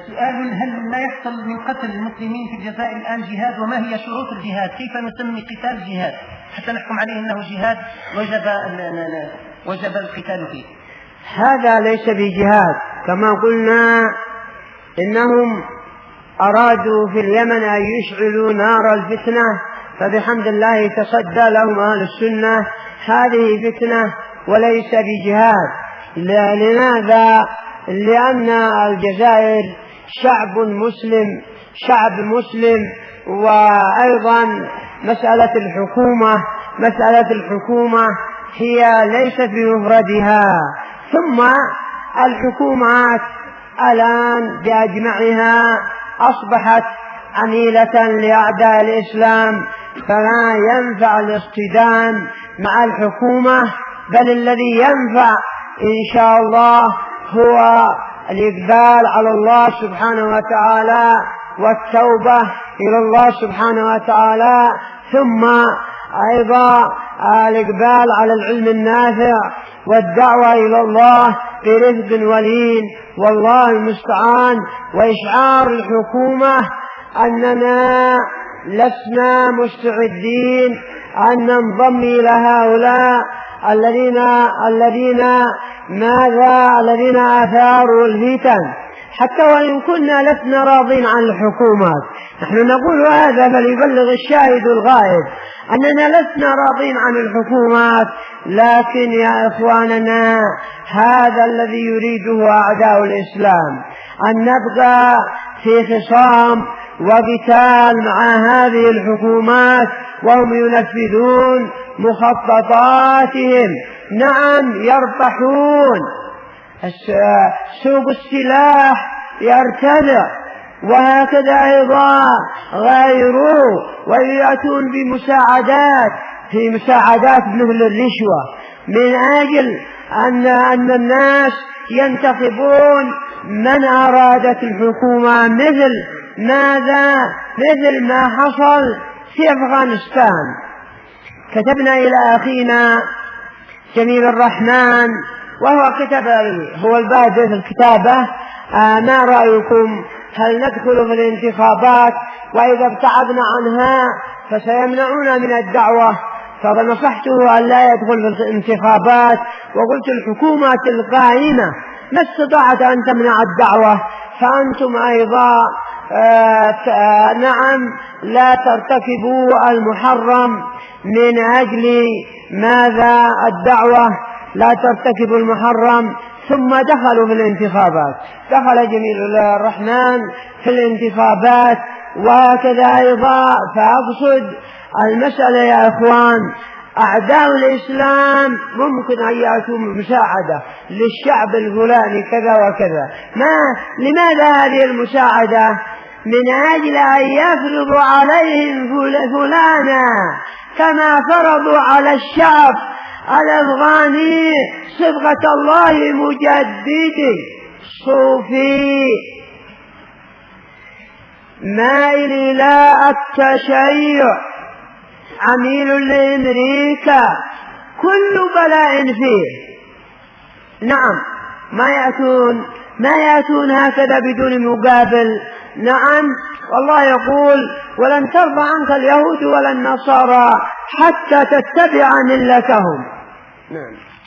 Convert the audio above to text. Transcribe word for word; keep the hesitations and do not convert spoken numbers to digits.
سؤال: هل ما يحصل من قتل المسلمين في الجزائر الآن جهاد؟ وما هي شروط الجهاد؟ كيف نسمي قتال جهاد حتى نحكم عليه أنه جهاد وجب وجب القتال فيه؟ هذا ليس بجهاد. كما قلنا إنهم أرادوا في اليمن أن يشعلوا نار الفتنة، فبحمد الله تصدى لهم أهل السنة. هذه فتنة وليس بجهاد. لماذا؟ لأن الجزائر شعب مسلم شعب مسلم وأيضا مسألة الحكومة مسألة الحكومة هي ليست بمفردها. ثم الحكومات الآن بأجمعها أصبحت عميلة لأعداء الإسلام، فلا ينفع الاصطدام مع الحكومة، بل الذي ينفع إن شاء الله هو الإقبال على الله سبحانه وتعالى والتوبة إلى الله سبحانه وتعالى، ثم أيضا الإقبال على العلم النافع والدعوة إلى الله برفق ولين، والله المستعان. وإشعار الحكومة أننا لسنا مستعدين أن ننضم إلى هؤلاء الذين الذين ماذا الذين آثاروا الفتن، حتى وإن كنا لسنا راضين عن الحكومات. نحن نقول هذا فليبلغ الشاهد الغائب أننا لسنا راضين عن الحكومات، لكن يا إخواننا هذا الذي يريده أعداء الإسلام، أن نبقى في خصام وقتال مع هذه الحكومات وهم ينفذون مخططاتهم. نعم يربحون، سوق السلاح يرتفع، وهكذا أيضا غيره، ويأتون بمساعدات في مساعدات مثل الرشوة من أجل أن أن الناس ينتخبون من أرادت الحكومة، مثل ماذا مثل ما حصل في أفغانستان. كتبنا إلى أخينا جميل الرحمن وهو كتب هو البادئ في الكتابة: آه ما رأيكم، هل ندخل في الانتخابات؟ وإذا ابتعدنا عنها فسيمنعون من الدعوة. فنصحته أن لا يدخل في الانتخابات، وقلت الحكومة القائمة ما استطاعت أن تمنع الدعوة، فأنتم أيضا آه نعم لا ترتكبوا المحرم من أجل ماذا الدعوة، لا ترتكبوا المحرم. ثم دخلوا في الانتخابات، دخل جميل الرحمن في الانتخابات، وهكذا أيضا. فأقصد المسألة يا أخوان، أعداء الإسلام ممكن أن يأتوا مساعدة للشعب الفلاني كذا وكذا. ما لماذا هذه المساعدة؟ من أجل أن يفرضوا عليهم فلانا كما فرضوا على الشعب الأفغاني صبغة الله مجددي صوفي مائل إلى التشيع عميل لأمريكا، كل بلاء فيه. نعم ما يأتون ما يأتون هكذا بدون مقابل. نعم والله يقول: ولن ترضى عنك اليهود ولا النصارى حتى تتبع ملتهم. نعم.